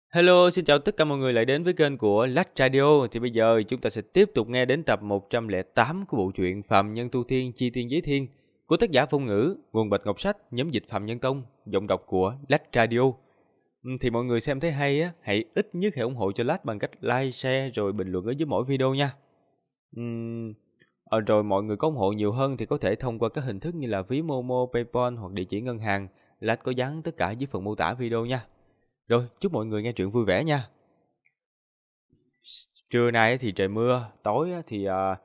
Hello, xin chào tất cả mọi người lại đến với kênh của Lách Radio. Thì bây giờ chúng ta sẽ tiếp tục nghe đến tập 108 của bộ truyện Phàm Nhân Tu Thiên Chi Tiên Giới Thiên của tác giả Phong Ngữ, nguồn Bạch Ngọc Sách, nhóm dịch Phạm Nhân Tông, giọng đọc của Lách Radio. Thì mọi người xem thấy hay á, hãy ít nhất hãy ủng hộ cho Lách bằng cách like, share rồi bình luận ở dưới mỗi video nha. Rồi mọi người có ủng hộ nhiều hơn thì có thể thông qua các hình thức như là ví Momo, PayPal hoặc địa chỉ ngân hàng. Lách có dán tất cả dưới phần mô tả video nha. Rồi, chúc mọi người nghe truyện vui vẻ nha. Trưa nay thì trời mưa, tối thì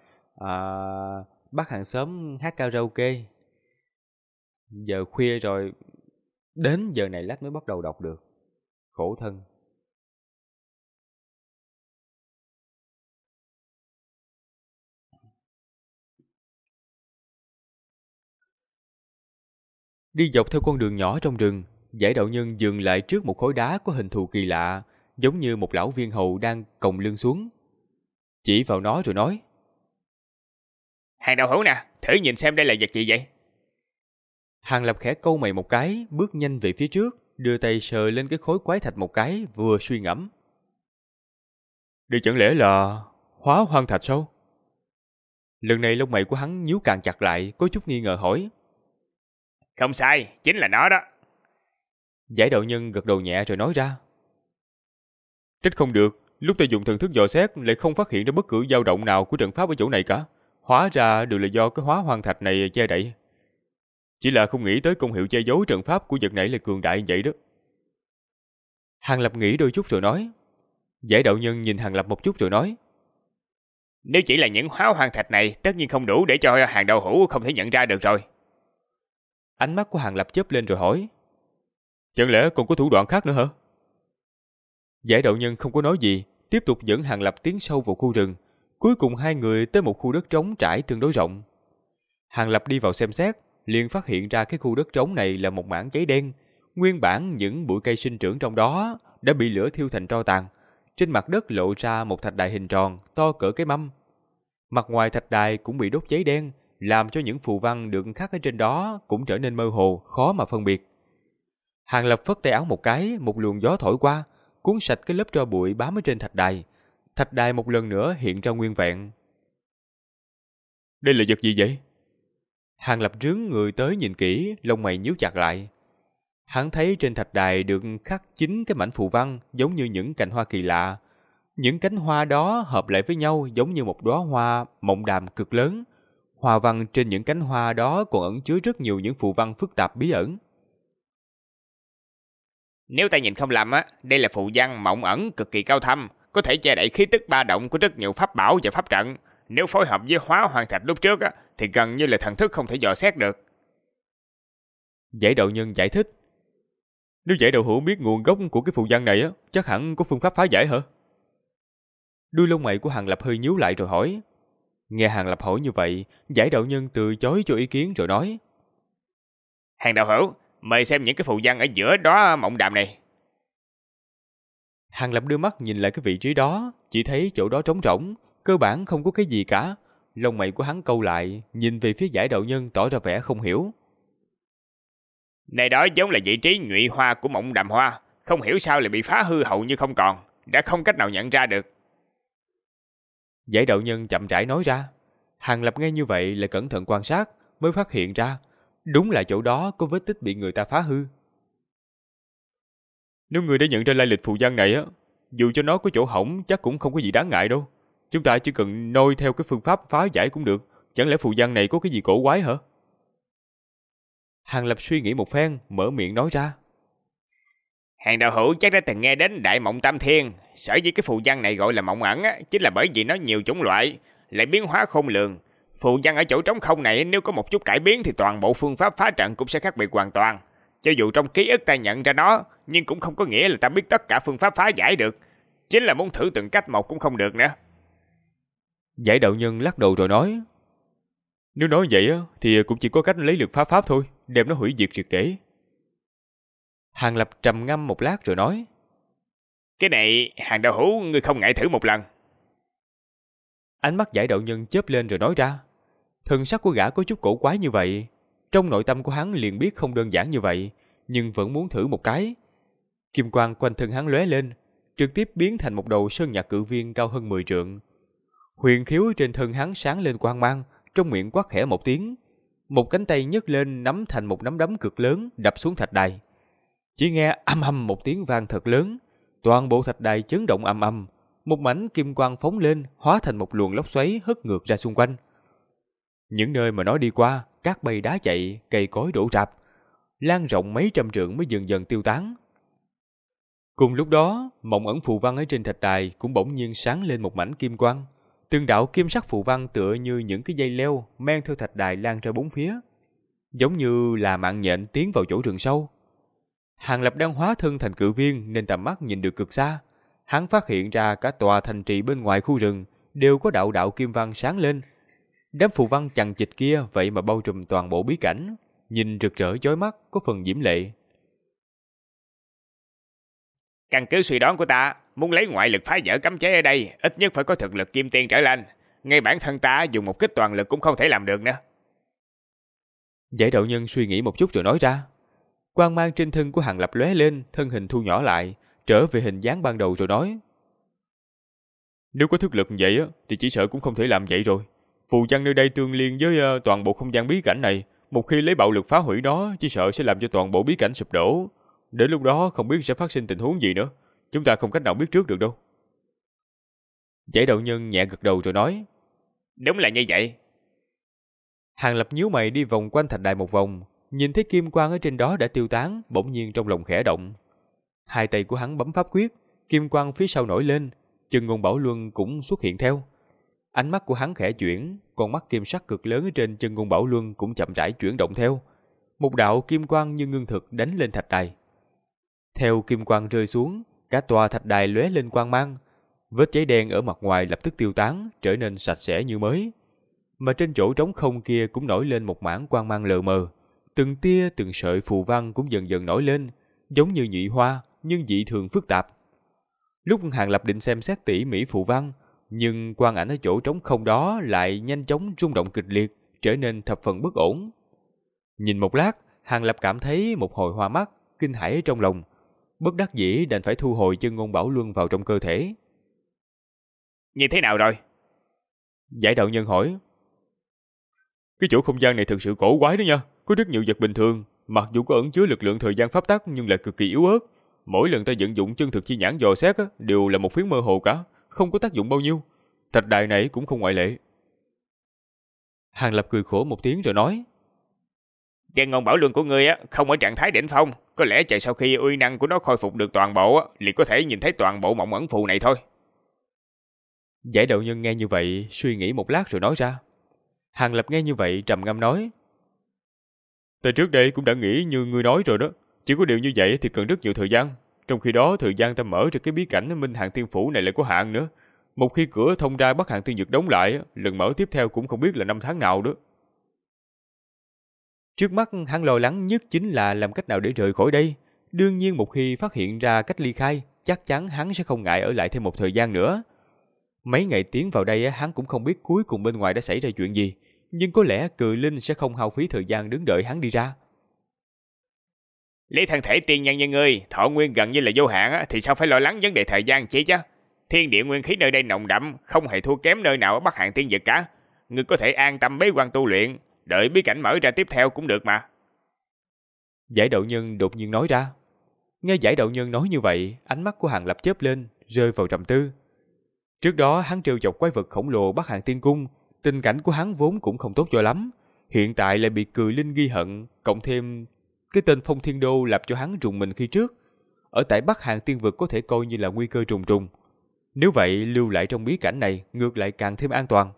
bác hàng xóm hát karaoke. Giờ khuya rồi, đến giờ này lát mới bắt đầu đọc được. Khổ thân. Đi dọc theo con đường nhỏ trong rừng, Giải đạo nhân dừng lại trước một khối đá có hình thù kỳ lạ, giống như một lão viên hầu đang còng lưng xuống. Chỉ vào nó rồi nói: Hàng đạo hữu nè, thử nhìn xem đây là vật gì vậy? Hàng Lập khẽ câu mày một cái, bước nhanh về phía trước, đưa tay sờ lên cái khối quái thạch một cái, vừa suy ngẫm. Đây chẳng lẽ là hóa hoang thạch sao? Lần này lông mày của hắn nhíu càng chặt lại, có chút nghi ngờ hỏi. Không sai, chính là nó đó. Giải đạo nhân gật đầu nhẹ rồi nói ra. Trách không được, lúc ta dùng thần thức dò xét lại không phát hiện ra bất cứ dao động nào của trận pháp ở chỗ này cả. Hóa ra đều là do cái hóa hoang thạch này che đậy. Chỉ là không nghĩ tới công hiệu che giấu trận pháp của vật này là cường đại như vậy đó. Hàng Lập nghĩ đôi chút rồi nói. Giải đạo nhân nhìn Hàng Lập một chút rồi nói. Nếu chỉ là những hóa hoang thạch này, tất nhiên không đủ để cho hàng đạo hữu không thể nhận ra được rồi. Ánh mắt của Hàng Lập chớp lên rồi hỏi. Chẳng lẽ còn có thủ đoạn khác nữa hả? Giải đạo nhân không có nói gì, tiếp tục dẫn Hàng Lập tiến sâu vào khu rừng. Cuối cùng hai người tới một khu đất trống trải tương đối rộng. Hàng Lập đi vào xem xét, liền phát hiện ra cái khu đất trống này là một mảng cháy đen. Nguyên bản những bụi cây sinh trưởng trong đó đã bị lửa thiêu thành tro tàn. Trên mặt đất lộ ra một thạch đài hình tròn, to cỡ cái mâm. Mặt ngoài thạch đài cũng bị đốt cháy đen, làm cho những phù văn được khắc ở trên đó cũng trở nên mơ hồ, khó mà phân biệt. Hàng Lập phất tay áo một cái, một luồng gió thổi qua, cuốn sạch cái lớp tro bụi bám ở trên thạch đài. Thạch đài một lần nữa hiện ra nguyên vẹn. Đây là vật gì vậy? Hàng Lập rướn người tới nhìn kỹ, lông mày nhíu chặt lại. Hắn thấy trên thạch đài được khắc 9 cái mảnh phù văn giống như những cành hoa kỳ lạ. Những cánh hoa đó hợp lại với nhau giống như một đóa hoa mộng đàm cực lớn. Hoa văn trên những cánh hoa đó còn ẩn chứa rất nhiều những phù văn phức tạp bí ẩn. Nếu ta nhìn không lầm á, đây là phù văn mộng ẩn cực kỳ cao thâm, có thể che đậy khí tức ba động của rất nhiều pháp bảo và pháp trận. Nếu phối hợp với hóa hoang thạch lúc trước á, thì gần như là thần thức không thể dò xét được. Giải đạo nhân giải thích. Nếu giải đạo hữu biết nguồn gốc của cái phù văn này á, chắc hẳn có phương pháp phá giải hả? Đuôi lông mày của Hàng Lập hơi nhíu lại rồi hỏi. Nghe Hàng Lập hỏi như vậy, giải đạo nhân từ chối cho ý kiến rồi nói. Hàng đạo hữu, mời xem những cái phù văn ở giữa đó mộng đàm này. Hàng Lập đưa mắt nhìn lại cái vị trí đó, chỉ thấy chỗ đó trống rỗng, cơ bản không có cái gì cả. Lông mày của hắn câu lại, nhìn về phía giải đạo nhân tỏ ra vẻ không hiểu. Này đó giống là vị trí nhụy hoa của mộng đàm hoa, không hiểu sao lại bị phá hư hầu như không còn, đã không cách nào nhận ra được. Giải đạo nhân chậm rãi nói ra. Hàng Lập nghe như vậy là cẩn thận quan sát, mới phát hiện ra, đúng là chỗ đó có vết tích bị người ta phá hư. Nếu người đã nhận ra lai lịch phù văn này á, dù cho nó có chỗ hỏng chắc cũng không có gì đáng ngại đâu. Chúng ta chỉ cần noi theo cái phương pháp phá giải cũng được. Chẳng lẽ phù văn này có cái gì cổ quái hả? Hàng Lập suy nghĩ một phen, mở miệng nói ra. Hàng đạo hữu chắc đã từng nghe đến Đại Mộng Tam Thiên. Sở dĩ cái phù văn này gọi là mộng ẩn á, chính là bởi vì nó nhiều chủng loại, lại biến hóa khôn lường. Phù văn ở chỗ trống không này nếu có một chút cải biến thì toàn bộ phương pháp phá trận cũng sẽ khác biệt hoàn toàn. Cho dù trong ký ức ta nhận ra nó, nhưng cũng không có nghĩa là ta biết tất cả phương pháp phá giải được. Chính là muốn thử từng cách một cũng không được nữa. Giải đạo nhân lắc đầu rồi nói. Nếu nói vậy á, thì cũng chỉ có cách lấy lực phá pháp thôi, đem nó hủy diệt triệt để. Hàng Lập trầm ngâm một lát rồi nói. Cái này, hàng đạo hữu ngươi không ngại thử một lần. Ánh mắt giải đạo nhân chớp lên rồi nói ra. Thần sắc của gã có chút cổ quái như vậy. Trong nội tâm của hắn liền biết không đơn giản như vậy, nhưng vẫn muốn thử một cái. Kim quang quanh thân hắn lóe lên, trực tiếp biến thành một đầu sơn nhạc cự viên cao hơn 10 trượng. Huyền khiếu trên thân hắn sáng lên quang mang, trong miệng quát khẽ một tiếng. Một cánh tay nhấc lên nắm thành một nắm đấm cực lớn đập xuống thạch đài. Chỉ nghe âm âm một tiếng vang thật lớn, toàn bộ thạch đài chấn động âm âm, một mảnh kim quang phóng lên, hóa thành một luồng lốc xoáy hất ngược ra xung quanh. Những nơi mà nó đi qua, cát bay đá chạy, cây cối đổ rạp, lan rộng mấy trăm trượng mới dần dần tiêu tán. Cùng lúc đó, mộng ẩn phù văn ở trên thạch đài cũng bỗng nhiên sáng lên một mảnh kim quang. Từng đạo kim sắc phù văn tựa như những cái dây leo men theo thạch đài lan ra bốn phía, giống như là mạng nhện tiến vào chỗ rừng sâu. Hàng Lập đang hóa thân thành cự viên nên tầm mắt nhìn được cực xa. Hắn phát hiện ra cả tòa thành trì bên ngoài khu rừng đều có đạo đạo kim văn sáng lên. Đám phù văn chằng chịt kia vậy mà bao trùm toàn bộ bí cảnh, nhìn rực rỡ chói mắt, có phần diễm lệ. Căn cứ suy đoán của ta, muốn lấy ngoại lực phá vỡ cấm chế ở đây, ít nhất phải có thực lực kim tiên trở lên. Ngay bản thân ta dùng một kích toàn lực cũng không thể làm được nữa. Giải đạo nhân suy nghĩ một chút rồi nói ra. Quang mang trên thân của Hàng Lập lóe lên, thân hình thu nhỏ lại, trở về hình dáng ban đầu rồi nói. Nếu có thực lực vậy thì chỉ sợ cũng không thể làm vậy rồi. Phù văn nơi đây tương liên với toàn bộ không gian bí cảnh này, một khi lấy bạo lực phá hủy nó, chỉ sợ sẽ làm cho toàn bộ bí cảnh sụp đổ. Đến lúc đó không biết sẽ phát sinh tình huống gì nữa, chúng ta không cách nào biết trước được đâu. Giải đạo nhân nhẹ gật đầu rồi nói. Đúng là như vậy. Hàng Lập nhíu mày đi vòng quanh thạch đài một vòng, nhìn thấy kim quang ở trên đó đã tiêu tán, bỗng nhiên trong lòng khẽ động. Hai tay của hắn bấm pháp quyết, kim quang phía sau nổi lên, chân ngôn bảo luân cũng xuất hiện theo. Ánh mắt của hắn khẽ chuyển, con mắt kim sắc cực lớn ở trên chân ngôn bảo luân cũng chậm rãi chuyển động theo. Một đạo kim quang như ngưng thực đánh lên thạch đài. Theo kim quang rơi xuống, cả tòa thạch đài lóe lên quang mang. Vết cháy đen ở mặt ngoài lập tức tiêu tán, trở nên sạch sẽ như mới. Mà trên chỗ trống không kia cũng nổi lên một mảng quang mang lờ mờ. Từng tia từng sợi phù văn cũng dần dần nổi lên, giống như nhụy hoa nhưng dị thường phức tạp. Lúc Hàng Lập định xem xét tỉ mỉ phù văn, nhưng quang ảnh ở chỗ trống không đó lại nhanh chóng rung động kịch liệt, trở nên thập phần bất ổn. Nhìn một lát, Hàng Lập cảm thấy một hồi hoa mắt, kinh hãi trong lòng, bất đắc dĩ đành phải thu hồi chân ngôn bảo luân vào trong cơ thể. Như thế nào rồi? Giải đạo nhân hỏi. Cái chỗ không gian này thực sự cổ quái đó nha, có rất nhiều vật bình thường, mặc dù có ẩn chứa lực lượng thời gian pháp tắc nhưng lại cực kỳ yếu ớt. Mỗi lần ta vận dụng chân thực chi nhãn dò xét đều là một phiến mơ hồ cả, không có tác dụng bao nhiêu. Thạch đài này cũng không ngoại lệ. Hàng Lập cười khổ một tiếng rồi nói. Chân ngôn bảo luân của ngươi không ở trạng thái đỉnh phong, có lẽ chờ sau khi uy năng của nó khôi phục được toàn bộ liền có thể nhìn thấy toàn bộ mộng ẩn phù này thôi. Giải đạo nhân nghe như vậy, suy nghĩ một lát rồi nói ra. Hàng Lập nghe như vậy trầm ngâm nói. Ta trước đây cũng đã nghĩ như ngươi nói rồi đó, chỉ có điều như vậy thì cần rất nhiều thời gian. Trong khi đó thời gian ta mở ra cái bí cảnh Minh Hàn Tiên Phủ này lại có hạn nữa. Một khi cửa thông ra Bắc Hàn Tiên Dực đóng lại, lần mở tiếp theo cũng không biết là năm tháng nào đó. Trước mắt hắn lo lắng nhất chính là làm cách nào để rời khỏi đây. Đương nhiên một khi phát hiện ra cách ly khai, chắc chắn hắn sẽ không ngại ở lại thêm một thời gian nữa. Mấy ngày tiến vào đây hắn cũng không biết cuối cùng bên ngoài đã xảy ra chuyện gì, nhưng có lẽ Cự Linh sẽ không hao phí thời gian đứng đợi hắn đi ra. Lấy thân thể tiên nhân như ngươi, thọ nguyên gần như là vô hạn thì sao phải lo lắng vấn đề thời gian chỉ chứ? Thiên địa nguyên khí nơi đây nồng đậm, không hề thua kém nơi nào ở Bắc Hàn Tiên Dực cả. Ngươi có thể an tâm bế quan tu luyện, đợi bí cảnh mở ra tiếp theo cũng được mà. Giải đạo nhân đột nhiên nói ra. Nghe giải đạo nhân nói như vậy, ánh mắt của Hàng Lập chớp lên, rơi vào trầm tư. Trước đó hắn trêu chọc quái vật khổng lồ Bắc Hàn Tiên Cung, tình cảnh của hắn vốn cũng không tốt cho lắm. Hiện tại lại bị Cự Linh ghi hận, cộng thêm cái tên Phong Thiên Đô làm cho hắn rùng mình khi trước. Ở tại Bắc Hàn Tiên Vực có thể coi như là nguy cơ trùng trùng. Nếu vậy lưu lại trong bí cảnh này ngược lại càng thêm an toàn.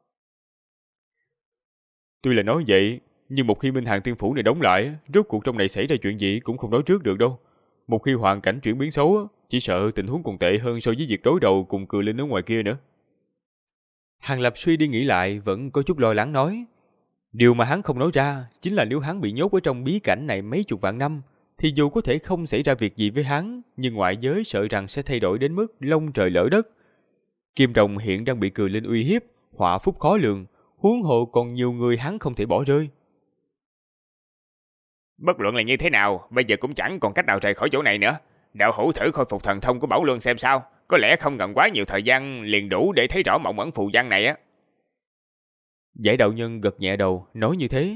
Tuy là nói vậy, nhưng một khi Minh Hàn Tiên Phủ này đóng lại, rốt cuộc trong này xảy ra chuyện gì cũng không nói trước được đâu. Một khi hoàn cảnh chuyển biến xấu, chỉ sợ tình huống còn tệ hơn so với việc đối đầu cùng Cự Linh ở ngoài kia nữa. Hàng Lập suy đi nghĩ lại vẫn có chút lo lắng nói. Điều mà hắn không nói ra chính là nếu hắn bị nhốt ở trong bí cảnh này mấy chục vạn năm, thì dù có thể không xảy ra việc gì với hắn, nhưng ngoại giới sợ rằng sẽ thay đổi đến mức long trời lỡ đất. Kim Đồng hiện đang bị Cự Linh uy hiếp, họa phúc khó lường, huống hộ còn nhiều người hắn không thể bỏ rơi. Bất luận là như thế nào, bây giờ cũng chẳng còn cách nào rời khỏi chỗ này nữa. đạo hữu thử khôi phục thần thông của Bảo Luân xem sao, có lẽ không cần quá nhiều thời gian liền đủ để thấy rõ mộng ẩn phù văn này á. Giải đạo nhân gật nhẹ đầu, nói như thế.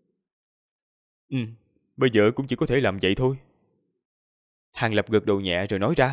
Bây giờ cũng chỉ có thể làm vậy thôi. Hàng Lập gật đầu nhẹ rồi nói ra.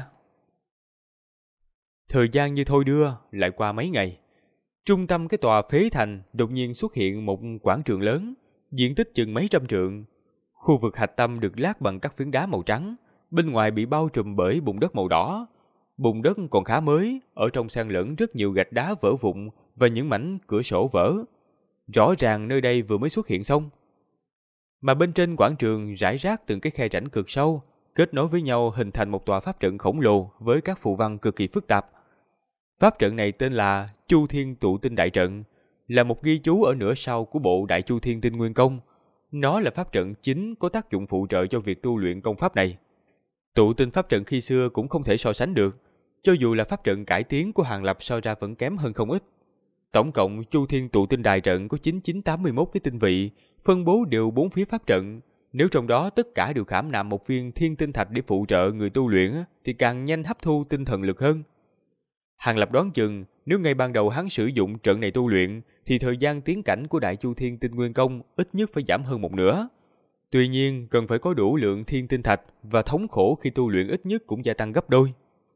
Thời gian như thôi đưa, lại qua mấy ngày. Trung tâm cái tòa phế thành đột nhiên xuất hiện một quảng trường lớn, diện tích chừng mấy trăm trượng. Khu vực hạch tâm được lát bằng các phiến đá màu trắng, bên ngoài bị bao trùm bởi bùn đất màu đỏ. Bùn đất còn khá mới, ở trong xen lẫn rất nhiều gạch đá vỡ vụn và những mảnh cửa sổ vỡ. Rõ ràng nơi đây vừa mới xuất hiện xong. Mà bên trên quảng trường rải rác từng cái khe rãnh cực sâu, kết nối với nhau hình thành một tòa pháp trận khổng lồ với các phù văn cực kỳ phức tạp. Pháp trận này tên là Chu Thiên Tụ Tinh Đại Trận, là một ghi chú ở nửa sau của bộ Đại Chu Thiên Tinh Nguyên Công. Nó là pháp trận chính có tác dụng phụ trợ cho việc tu luyện công pháp này. Tụ tinh pháp trận khi xưa cũng không thể so sánh được, cho dù là pháp trận cải tiến của Hàng Lập so ra vẫn kém hơn không ít. Tổng cộng Chu Thiên Tụ Tinh Đại Trận có 9981 cái tinh vị, phân bố đều bốn phía pháp trận. Nếu trong đó tất cả đều khảm nạm một viên thiên tinh thạch để phụ trợ người tu luyện thì càng nhanh hấp thu tinh thần lực hơn. Hàng Lập đoán chừng nếu ngay ban đầu hắn sử dụng trận này tu luyện thì thời gian tiến cảnh của Đại Chu Thiên Tinh Nguyên Công ít nhất phải giảm hơn một nửa. Tuy nhiên cần phải có đủ lượng thiên tinh thạch và thống khổ khi tu luyện ít nhất cũng gia tăng gấp đôi.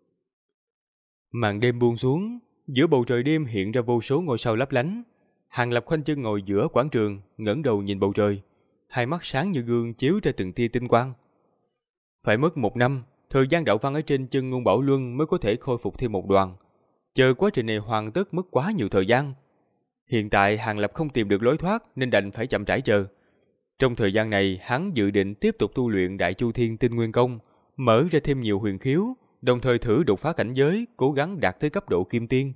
Màn đêm buông xuống, giữa bầu trời đêm hiện ra vô số ngôi sao lấp lánh. Hàng Lập khoanh chân ngồi giữa quảng trường, ngẩng đầu nhìn bầu trời, hai mắt sáng như gương chiếu ra từng tia tinh quang. Phải mất 1 năm, thời gian đạo văn ở trên chân ngôn Bảo Luân mới có thể khôi phục thêm một đoàn. Chờ quá trình này hoàn tất mất quá nhiều thời gian. Hiện tại Hàng Lập không tìm được lối thoát nên đành phải chậm rãi chờ. Trong thời gian này, hắn dự định tiếp tục tu luyện Đại Chu Thiên Tinh Nguyên Công, mở ra thêm nhiều huyền khiếu, đồng thời thử đột phá cảnh giới, cố gắng đạt tới cấp độ kim tiên.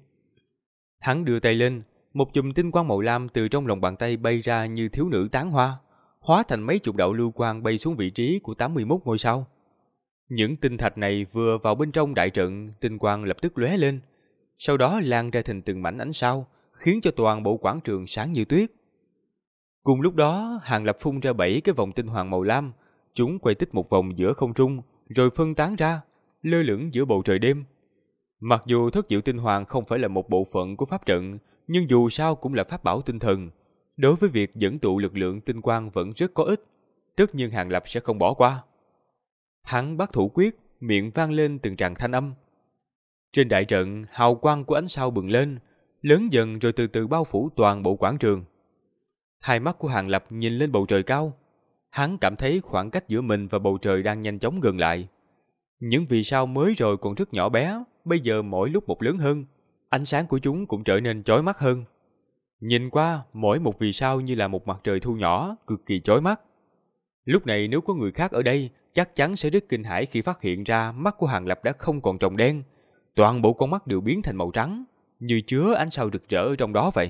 Hắn đưa tay lên, một chùm tinh quang màu lam từ trong lòng bàn tay bay ra như thiếu nữ tán hoa, hóa thành mấy chục đạo lưu quang bay xuống vị trí của 81 ngôi sao. Những tinh thạch này vừa vào bên trong đại trận, tinh quang lập tức lóe lên, sau đó lan ra thành từng mảnh ánh sao, khiến cho toàn bộ quảng trường sáng như tuyết. Cùng lúc đó, Hàng Lập phun ra 7 cái vòng tinh hoàng màu lam, chúng quay tích một vòng giữa không trung, rồi phân tán ra, lơ lửng giữa bầu trời đêm. Mặc dù thất diệu tinh hoàng không phải là một bộ phận của pháp trận, nhưng dù sao cũng là pháp bảo tinh thần. Đối với việc dẫn tụ lực lượng tinh quang vẫn rất có ích, tất nhiên Hàng Lập sẽ không bỏ qua. Hắn bắt thủ quyết, miệng vang lên từng tràng thanh âm. Trên đại trận, hào quang của ánh sao bừng lên, lớn dần rồi từ từ bao phủ toàn bộ quảng trường. Hai mắt của Hàng Lập nhìn lên bầu trời cao. Hắn cảm thấy khoảng cách giữa mình và bầu trời đang nhanh chóng gần lại. Những vì sao mới rồi còn rất nhỏ bé, bây giờ mỗi lúc một lớn hơn. Ánh sáng của chúng cũng trở nên chói mắt hơn. Nhìn qua, mỗi một vì sao như là một mặt trời thu nhỏ, cực kỳ chói mắt. Lúc này nếu có người khác ở đây, chắc chắn sẽ rất kinh hãi khi phát hiện ra mắt của Hàng Lập đã không còn tròng đen. Toàn bộ con mắt đều biến thành màu trắng, như chứa ánh sao rực rỡ ở trong đó vậy.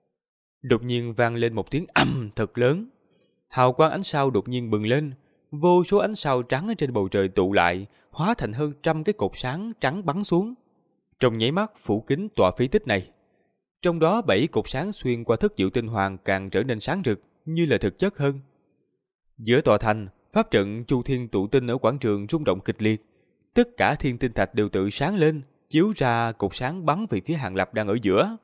Đột nhiên vang lên một tiếng ầm thật lớn. Hào quang ánh sao đột nhiên bừng lên, vô số ánh sao trắng ở trên bầu trời tụ lại, hóa thành hơn 100 cái cột sáng trắng bắn xuống. Trong nháy mắt phủ kín tòa phế tích này. Trong đó 7 cột sáng xuyên qua thất diệu tinh hoàng càng trở nên sáng rực, như là thực chất hơn. Giữa tòa thành, pháp trận Chu Thiên Tụ Tinh ở quảng trường rung động kịch liệt. Tất cả thiên tinh thạch đều tự sáng lên, chiếu ra cột sáng bắn về phía Hàng Lập đang ở giữa.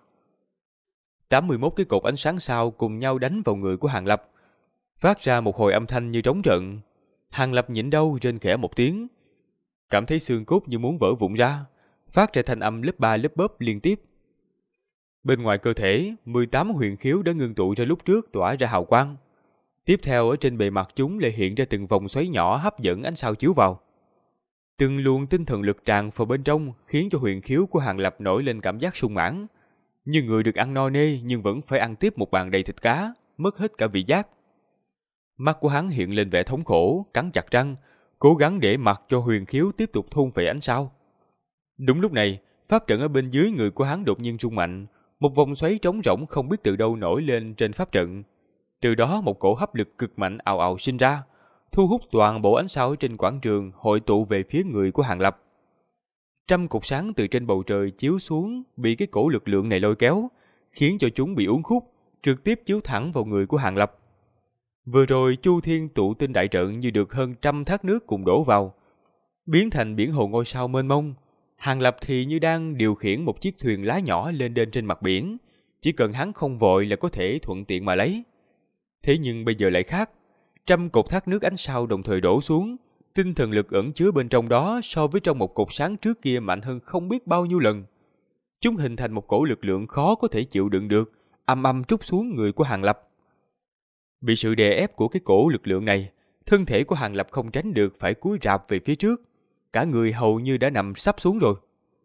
81 cái cột ánh sáng sao cùng nhau đánh vào người của Hàng Lập, phát ra một hồi âm thanh như trống trận. Hàng Lập nhịn đau rên khẽ một tiếng, cảm thấy xương cốt như muốn vỡ vụn ra, phát ra thanh âm lấp ba lấp bóp liên tiếp. Bên ngoài cơ thể, 18 huyền khiếu đã ngưng tụ ra lúc trước tỏa ra hào quang. Tiếp theo ở trên bề mặt chúng lại hiện ra từng vòng xoáy nhỏ hấp dẫn ánh sao chiếu vào. Từng luồng tinh thần lực tràn vào bên trong khiến cho huyền khiếu của Hàng Lập nổi lên cảm giác sung mãn. Như người được ăn no nê nhưng vẫn phải ăn tiếp một bàn đầy thịt cá, mất hết cả vị giác. Mắt của hắn hiện lên vẻ thống khổ, cắn chặt răng, cố gắng để mặc cho huyền khiếu tiếp tục thôn phệ ánh sao. Đúng lúc này, pháp trận ở bên dưới người của hắn đột nhiên rung mạnh, một vòng xoáy trống rỗng không biết từ đâu nổi lên trên pháp trận. Từ đó một cổ hấp lực cực mạnh ào ào sinh ra, thu hút toàn bộ ánh sao ở trên quảng trường hội tụ về phía người của Hàng Lập. 100 cột sáng từ trên bầu trời chiếu xuống bị cái cổ lực lượng này lôi kéo, khiến cho chúng bị uốn khúc, trực tiếp chiếu thẳng vào người của Hàng Lập. Vừa rồi Chu Thiên Tụ Tinh đại trận như được hơn 100 thác nước cùng đổ vào. biến thành biển hồ ngôi sao mênh mông. Hàng Lập thì như đang điều khiển một chiếc thuyền lá nhỏ lên đên trên mặt biển, chỉ cần hắn không vội là có thể thuận tiện mà lấy. Thế nhưng bây giờ lại khác, trăm cột thác nước ánh sao đồng thời đổ xuống, tinh thần lực ẩn chứa bên trong đó so với trong một cột sáng trước kia mạnh hơn không biết bao nhiêu lần. Chúng hình thành một cổ lực lượng khó có thể chịu đựng được, âm âm trút xuống người của Hàng Lập. Bị sự đè ép của cái cổ lực lượng này, thân thể của Hàng Lập không tránh được phải cúi rạp về phía trước, cả người hầu như đã nằm sắp xuống rồi.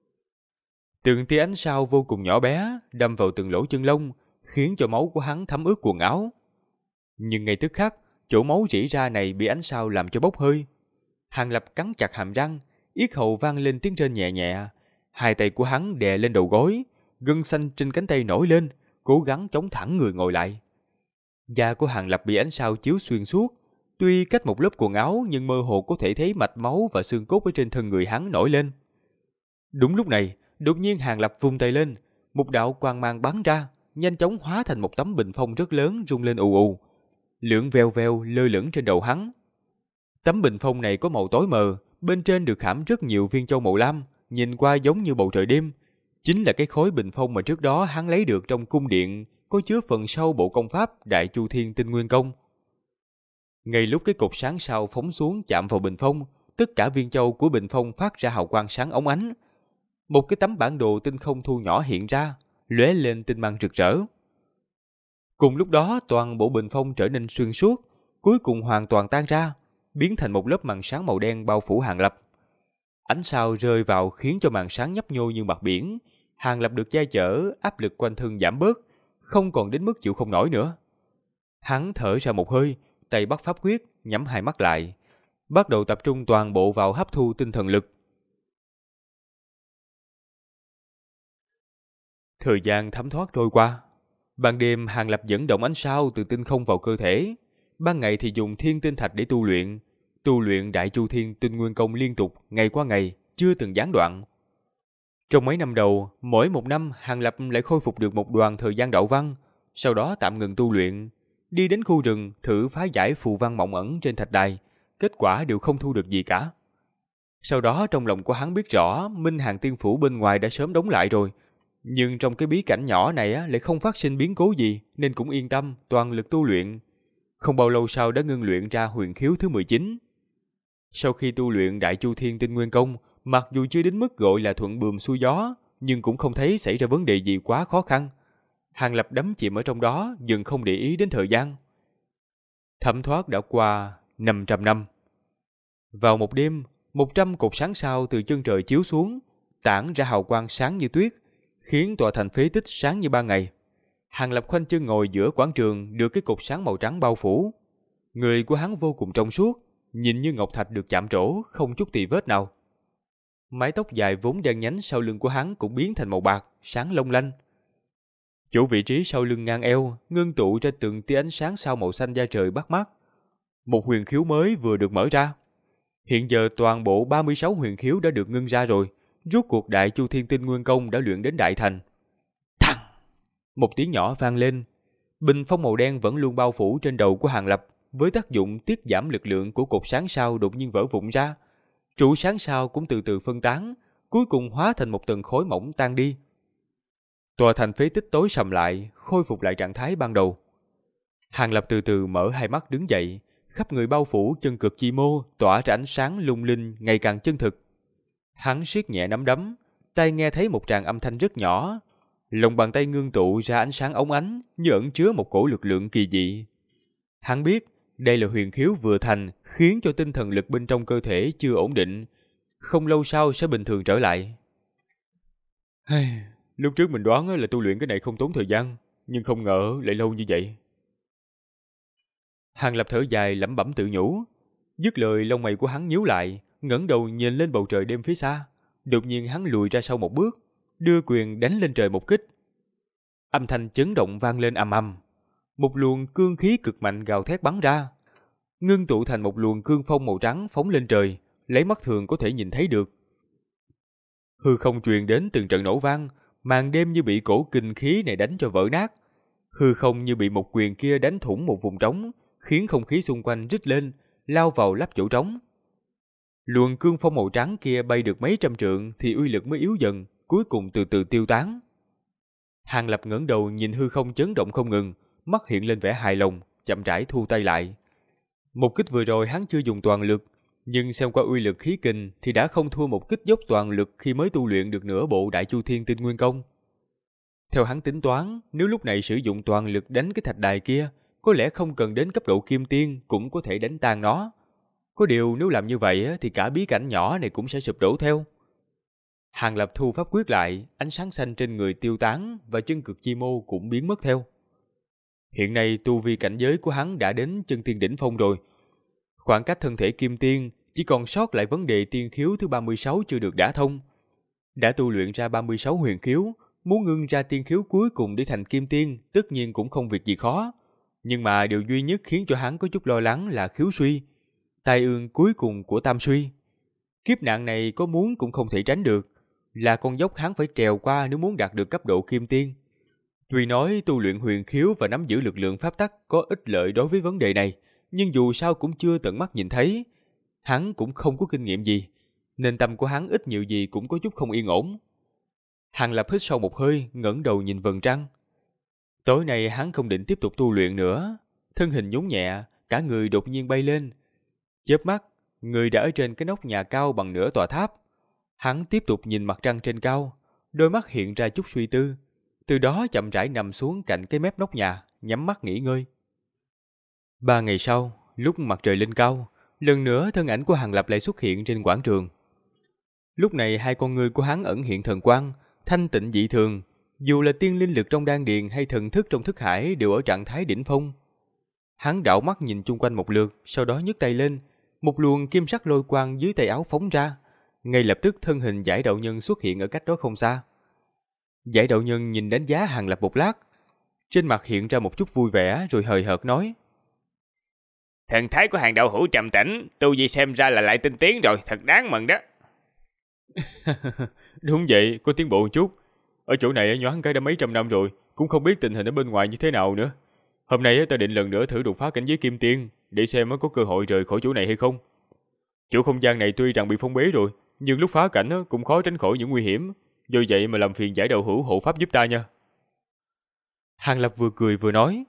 Từng tia ánh sao vô cùng nhỏ bé đâm vào từng lỗ chân lông, khiến cho máu của hắn thấm ướt quần áo. Nhưng ngay tức khắc, chỗ máu rỉ ra này bị ánh sao làm cho bốc hơi. Hàng Lập cắn chặt hàm răng, yết hầu vang lên tiếng rên nhẹ nhẹ. Hai tay của hắn đè lên đầu gối, gân xanh trên cánh tay nổi lên, cố gắng chống thẳng người ngồi lại. Da của Hàng Lập bị ánh sao chiếu xuyên suốt, tuy cách một lớp quần áo nhưng mơ hồ có thể thấy mạch máu và xương cốt ở trên thân người hắn nổi lên. Đúng lúc này, đột nhiên Hàng Lập vung tay lên, một đạo quang mang bắn ra, nhanh chóng hóa thành một tấm bình phong rất lớn rung lên ù ù, lượn vèo vèo lơ lửng trên đầu hắn. Tấm bình phong này có màu tối mờ, bên trên được khảm rất nhiều viên châu màu lam, nhìn qua giống như bầu trời đêm. Chính là cái khối bình phong mà trước đó hắn lấy được trong cung điện, có chứa phần sau bộ công pháp Đại Chu Thiên Tinh Nguyên Công. Ngay lúc cái cột sáng sao phóng xuống chạm vào bình phong, tất cả viên châu của bình phong phát ra hào quang sáng óng ánh. Một cái tấm bản đồ tinh không thu nhỏ hiện ra, lóe lên tinh mang rực rỡ. Cùng lúc đó, toàn bộ bình phong trở nên xuyên suốt, cuối cùng hoàn toàn tan ra, biến thành một lớp màn sáng màu đen bao phủ Hàng Lập. Ánh sao rơi vào khiến cho màn sáng nhấp nhô như mặt biển. Hàng Lập được che chở, áp lực quanh thân giảm bớt, không còn đến mức chịu không nổi nữa. Hắn thở ra một hơi, tay bắt pháp quyết, nhắm hai mắt lại, bắt đầu tập trung toàn bộ vào hấp thu tinh thần lực. Thời gian thấm thoát trôi qua. Ban đêm Hàng Lập dẫn động ánh sao từ tinh không vào cơ thể. Ban ngày thì dùng thiên tinh thạch để tu luyện. Tu luyện Đại Chu Thiên Tinh Nguyên Công liên tục, ngày qua ngày, chưa từng gián đoạn. Trong mấy năm đầu, mỗi một năm Hàng Lập lại khôi phục được một đoạn thời gian đạo văn, sau đó tạm ngừng tu luyện, đi đến khu rừng thử phá giải phù văn mộng ẩn trên thạch đài, kết quả đều không thu được gì cả. Sau đó trong lòng của hắn biết rõ Minh Hàn Tiên Phủ bên ngoài đã sớm đóng lại rồi, nhưng trong cái bí cảnh nhỏ này lại không phát sinh biến cố gì nên cũng yên tâm toàn lực tu luyện. Không bao lâu sau đã ngưng luyện ra huyền khiếu thứ 19. Sau khi tu luyện Đại Chu Thiên Tinh Nguyên Công, mặc dù chưa đến mức gọi là thuận buồm xuôi gió, nhưng cũng không thấy xảy ra vấn đề gì quá khó khăn. Hàng Lập đắm chìm ở trong đó, dần không để ý đến thời gian. Thấm thoát đã qua 500 năm. Vào một đêm, 100 cột sáng sao từ chân trời chiếu xuống, tản ra hào quang sáng như tuyết, khiến tòa thành phế tích sáng như ban ngày. Hàng Lập khoanh chân ngồi giữa quảng trường được cái cột sáng màu trắng bao phủ. Người của hắn vô cùng trong suốt, nhìn như ngọc thạch được chạm trổ, không chút tì vết nào. Mái tóc dài vốn đen nhánh sau lưng của hắn cũng biến thành màu bạc, sáng long lanh. Chỗ vị trí sau lưng ngang eo, ngưng tụ ra từng tia ánh sáng sao màu xanh da trời bắt mắt. Một huyền khiếu mới vừa được mở ra. Hiện giờ toàn bộ 36 huyền khiếu đã được ngưng ra rồi, rốt cuộc Đại Chu Thiên Tinh Nguyên Công đã luyện đến đại thành. Thằng! Một tiếng nhỏ vang lên. Bình phong màu đen vẫn luôn bao phủ trên đầu của Hàng Lập, với tác dụng tiết giảm lực lượng của cột sáng sao đột nhiên vỡ vụn ra. Trụ sáng sao cũng từ từ phân tán, cuối cùng hóa thành một tầng khối mỏng tan đi. Tòa thành phế tích tối sầm lại, khôi phục lại trạng thái ban đầu. Hàng Lập từ từ mở hai mắt đứng dậy, khắp người bao phủ chân cực chi mô tỏa ra ánh sáng lung linh ngày càng chân thực. Hắn siết nhẹ nắm đấm, tai nghe thấy một tràng âm thanh rất nhỏ, lòng bàn tay ngưng tụ ra ánh sáng óng ánh, như ẩn chứa một cổ lực lượng kỳ dị. Hắn biết đây là huyền khiếu vừa thành, khiến cho tinh thần lực bên trong cơ thể chưa ổn định, không lâu sau sẽ bình thường trở lại. Lúc trước mình đoán là tu luyện cái này không tốn thời gian, nhưng không ngờ lại lâu như vậy. Hàng Lập thở dài lẩm bẩm tự nhủ. Dứt lời lông mày của hắn nhíu lại, ngẩng đầu nhìn lên bầu trời đêm phía xa. Đột nhiên hắn lùi ra sau một bước, đưa quyền đánh lên trời một kích. Âm thanh chấn động vang lên ầm ầm. Một luồng cương khí cực mạnh gào thét bắn ra, ngưng tụ thành một luồng cương phong màu trắng phóng lên trời, lấy mắt thường có thể nhìn thấy được. Hư không truyền đến từng trận nổ vang, màn đêm như bị cổ kinh khí này đánh cho vỡ nát. Hư không như bị một quyền kia đánh thủng một vùng trống, khiến không khí xung quanh rít lên, lao vào lấp chỗ trống. Luồng cương phong màu trắng kia bay được mấy trăm trượng thì uy lực mới yếu dần, cuối cùng từ từ tiêu tán. Hàng Lập ngẩng đầu nhìn hư không chấn động không ngừng, mắt hiện lên vẻ hài lòng, chậm rãi thu tay lại. Một kích vừa rồi hắn chưa dùng toàn lực, nhưng xem qua uy lực khí kình thì đã không thua một kích dốc toàn lực khi mới tu luyện được nửa bộ Đại Chu Thiên Tinh Nguyên Công. Theo hắn tính toán, nếu lúc này sử dụng toàn lực đánh cái thạch đài kia, có lẽ không cần đến cấp độ kim tiên cũng có thể đánh tan nó. Có điều nếu làm như vậy thì cả bí cảnh nhỏ này cũng sẽ sụp đổ theo. Hàng Lập thu pháp quyết lại, ánh sáng xanh trên người tiêu tán và chân cực chi mô cũng biến mất theo. Hiện nay tu vi cảnh giới của hắn đã đến chân tiên đỉnh phong rồi. Khoảng cách thân thể kim tiên chỉ còn sót lại vấn đề tiên khiếu thứ 36 chưa được đả thông. Đã tu luyện ra 36 huyền khiếu, muốn ngưng ra tiên khiếu cuối cùng để thành kim tiên tất nhiên cũng không việc gì khó. Nhưng mà điều duy nhất khiến cho hắn có chút lo lắng là khiếu suy, tai ương cuối cùng của tam suy. Kiếp nạn này có muốn cũng không thể tránh được, là con dốc hắn phải trèo qua nếu muốn đạt được cấp độ kim tiên. Tuy nói tu luyện huyền khiếu và nắm giữ lực lượng pháp tắc có ích lợi đối với vấn đề này, nhưng dù sao cũng chưa tận mắt nhìn thấy. Hắn cũng không có kinh nghiệm gì, nên tâm của hắn ít nhiều gì cũng có chút không yên ổn. Hàng Lập hít sâu một hơi, ngẩng đầu nhìn vầng trăng. Tối nay hắn không định tiếp tục tu luyện nữa, thân hình nhún nhẹ, cả người đột nhiên bay lên. Chớp mắt, người đã ở trên cái nóc nhà cao bằng nửa tòa tháp. Hắn tiếp tục nhìn mặt trăng trên cao, đôi mắt hiện ra chút suy tư, từ đó chậm rãi nằm xuống cạnh cái mép nóc nhà, nhắm mắt nghỉ ngơi. 3 ngày sau, lúc mặt trời lên cao, lần nữa thân ảnh của Hàng Lập lại xuất hiện trên quảng trường. Lúc này hai con ngươi của hắn ẩn hiện thần quang, thanh tịnh dị thường, dù là tiên linh lực trong đan điền hay thần thức trong thức hải đều ở trạng thái đỉnh phong. Hắn đảo mắt nhìn chung quanh một lượt, sau đó nhấc tay lên, một luồng kim sắc lôi quang dưới tay áo phóng ra, ngay lập tức thân hình Giải Đạo Nhân xuất hiện ở cách đó không xa. Giải Đạo Nhân nhìn đánh giá Hàng Lập một lát, trên mặt hiện ra một chút vui vẻ rồi hời hợt nói: Thần thái của Hàng đạo hữu trầm tĩnh, tu vi xem ra là lại tinh tiến rồi, thật đáng mừng đó. Đúng vậy, có tiến bộ một chút. Ở chỗ này nhoáng cái đã mấy trăm năm rồi, cũng không biết tình hình ở bên ngoài như thế nào nữa. Hôm nay ta định lần nữa thử đột phá cảnh giới kim tiên, để xem có cơ hội rời khỏi chỗ này hay không. Chỗ không gian này tuy rằng bị phong bế rồi, nhưng lúc phá cảnh cũng khó tránh khỏi những nguy hiểm. Do vậy mà làm phiền Giải đạo hữu hộ pháp giúp ta nha. Hàng Lập vừa cười vừa nói: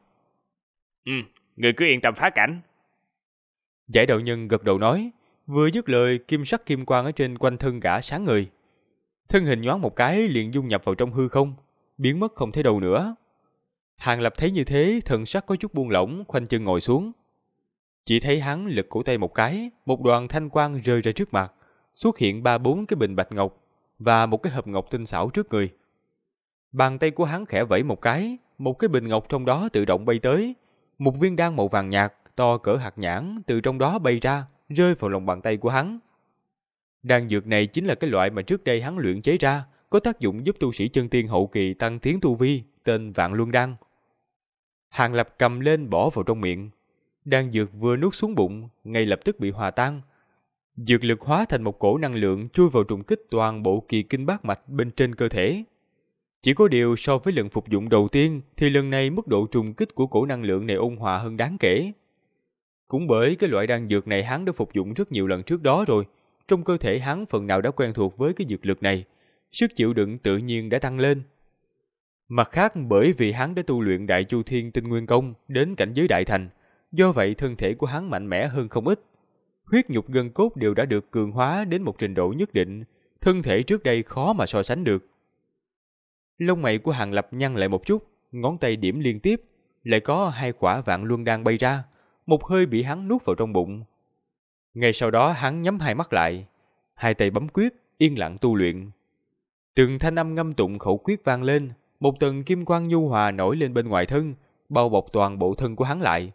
Người cứ yên tâm phá cảnh. Giải Đạo Nhân gật đầu nói, vừa dứt lời kim sắc kim quang ở trên quanh thân gã sáng ngời. Thân hình nhoáng một cái liền dung nhập vào trong hư không, biến mất không thấy đâu nữa. Hàng Lập thấy như thế, thần sắc có chút buông lỏng, khoanh chân ngồi xuống. Chỉ thấy hắn lật cổ tay một cái, một đoàn thanh quang rơi ra trước mặt, xuất hiện 3-4 cái bình bạch ngọc và một cái hộp ngọc tinh xảo trước người. Bàn tay của hắn khẽ vẫy một cái bình ngọc trong đó tự động bay tới, một viên đan màu vàng nhạt to cỡ hạt nhãn từ trong đó bay ra, rơi vào lòng bàn tay của hắn. Đan dược này chính là cái loại mà trước đây hắn luyện chế ra, có tác dụng giúp tu sĩ chân tiên hậu kỳ tăng tiến tu vi, tên Vạn Luân Đan. Hàng Lập cầm lên bỏ vào trong miệng. Đan dược vừa nuốt xuống bụng, ngay lập tức bị hòa tan. Dược lực hóa thành một cổ năng lượng chui vào trùng kích toàn bộ kỳ kinh bát mạch bên trên cơ thể. Chỉ có điều so với lần phục dụng đầu tiên thì lần này mức độ trùng kích của cổ năng lượng này ôn hòa hơn đáng kể. Cũng bởi cái loại đan dược này hắn đã phục dụng rất nhiều lần trước đó rồi, trong cơ thể hắn phần nào đã quen thuộc với cái dược lực này, sức chịu đựng tự nhiên đã tăng lên. Mặt khác bởi vì hắn đã tu luyện Đại Chu Thiên Tinh Nguyên Công đến cảnh giới đại thành, do vậy thân thể của hắn mạnh mẽ hơn không ít. Huyết nhục gân cốt đều đã được cường hóa đến một trình độ nhất định, thân thể trước đây khó mà so sánh được. Lông mày của Hàng Lập nhăn lại một chút, ngón tay điểm liên tiếp, lại có 2 quả Vạn Luân Đan bay ra, một hơi bị hắn nuốt vào trong bụng. Ngay sau đó hắn nhắm hai mắt lại, hai tay bấm quyết, yên lặng tu luyện. Từng thanh âm ngâm tụng khẩu quyết vang lên, một tầng kim quang nhu hòa nổi lên bên ngoài thân, bao bọc toàn bộ thân của hắn lại.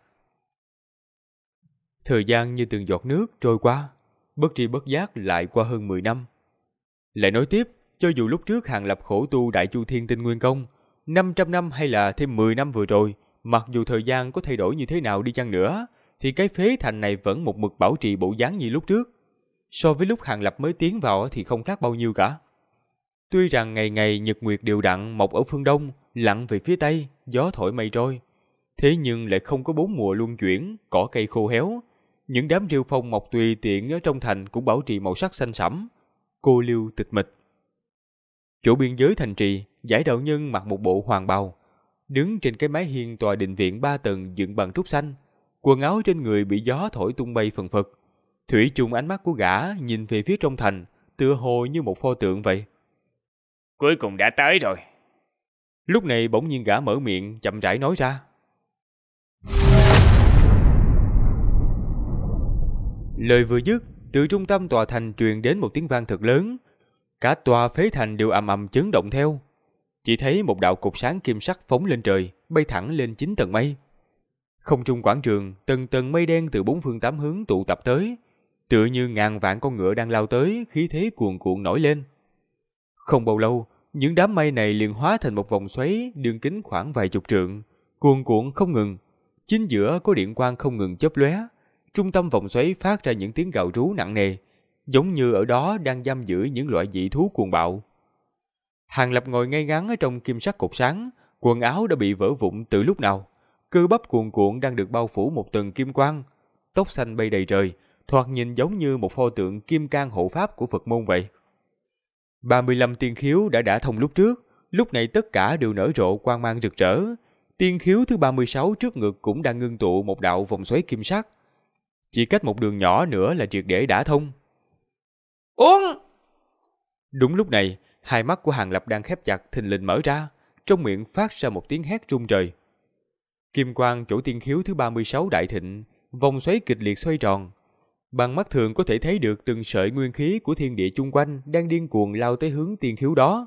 Thời gian như từng giọt nước trôi qua, bất tri bất giác lại qua hơn 10 năm. Lại nói tiếp, cho dù lúc trước Hàng Lập khổ tu Đại Chu Thiên Tinh Nguyên Công, 500 năm hay là thêm 10 năm vừa rồi, mặc dù thời gian có thay đổi như thế nào đi chăng nữa, thì cái phế thành này vẫn một mực bảo trì bộ dáng như lúc trước. So với lúc Hàng Lập mới tiến vào thì không khác bao nhiêu cả. Tuy rằng ngày ngày nhật nguyệt đều đặn mọc ở phương đông, lặn về phía tây, gió thổi mây trôi, thế nhưng lại không có 4 mùa luân chuyển, cỏ cây khô héo. những đám rêu phong mọc tùy tiện ở trong thành cũng bảo trì màu sắc xanh sẫm, cô liêu tịch mịch. Chỗ biên giới thành trì, Giải đạo nhân mặc một bộ hoàng bào, đứng trên cái mái hiên tòa đình viện 3 tầng dựng bằng trúc xanh, quần áo trên người bị gió thổi tung bay phần phật. Thủy chung ánh mắt của gã nhìn về phía trong thành, tựa hồ như một pho tượng vậy. Cuối cùng đã tới rồi. Lúc này bỗng nhiên gã mở miệng chậm rãi nói ra. Lời vừa dứt, từ trung tâm tòa thành truyền đến một tiếng vang thật lớn. Cả tòa phế thành đều ầm ầm chấn động theo. Chỉ thấy một đạo cột sáng kim sắc phóng lên trời, bay thẳng lên 9 tầng mây. Không trung quảng trường, tầng tầng mây đen từ 4 phương 8 hướng tụ tập tới, tựa như ngàn vạn con ngựa đang lao tới, khí thế cuồn cuộn nổi lên. Không bao lâu, những đám mây này liền hóa thành một vòng xoáy đường kính khoảng vài chục trượng, cuồn cuộn không ngừng. Chính giữa có điện quang không ngừng chớp lóe. Trung tâm vòng xoáy phát ra những tiếng gào rú nặng nề, giống như ở đó đang giam giữ những loại dị thú cuồng bạo. Hàng Lập ngồi ngay ngắn ở trong kim sắc cột sáng, quần áo đã bị vỡ vụn từ lúc nào. Cơ bắp cuồn cuộn đang được bao phủ một tầng kim quang, tóc xanh bay đầy trời, thoạt nhìn giống như một pho tượng kim cang hộ pháp của Phật môn vậy. 35 tiên khiếu đã đả thông lúc trước, lúc này tất cả đều nở rộ quang mang rực rỡ. Tiên khiếu thứ 36 trước ngực cũng đang ngưng tụ một đạo vòng xoáy kim sắc. Chỉ cách một đường nhỏ nữa là triệt để đả thông. Uống! Đúng lúc này, hai mắt của Hàng Lập đang khép chặt thình lình mở ra, trong miệng phát ra một tiếng hét rung trời. Kim quang chỗ tiên khiếu thứ 36 đại thịnh, vòng xoáy kịch liệt xoay tròn. Bằng mắt thường có thể thấy được từng sợi nguyên khí của thiên địa chung quanh đang điên cuồng lao tới hướng tiên khiếu đó.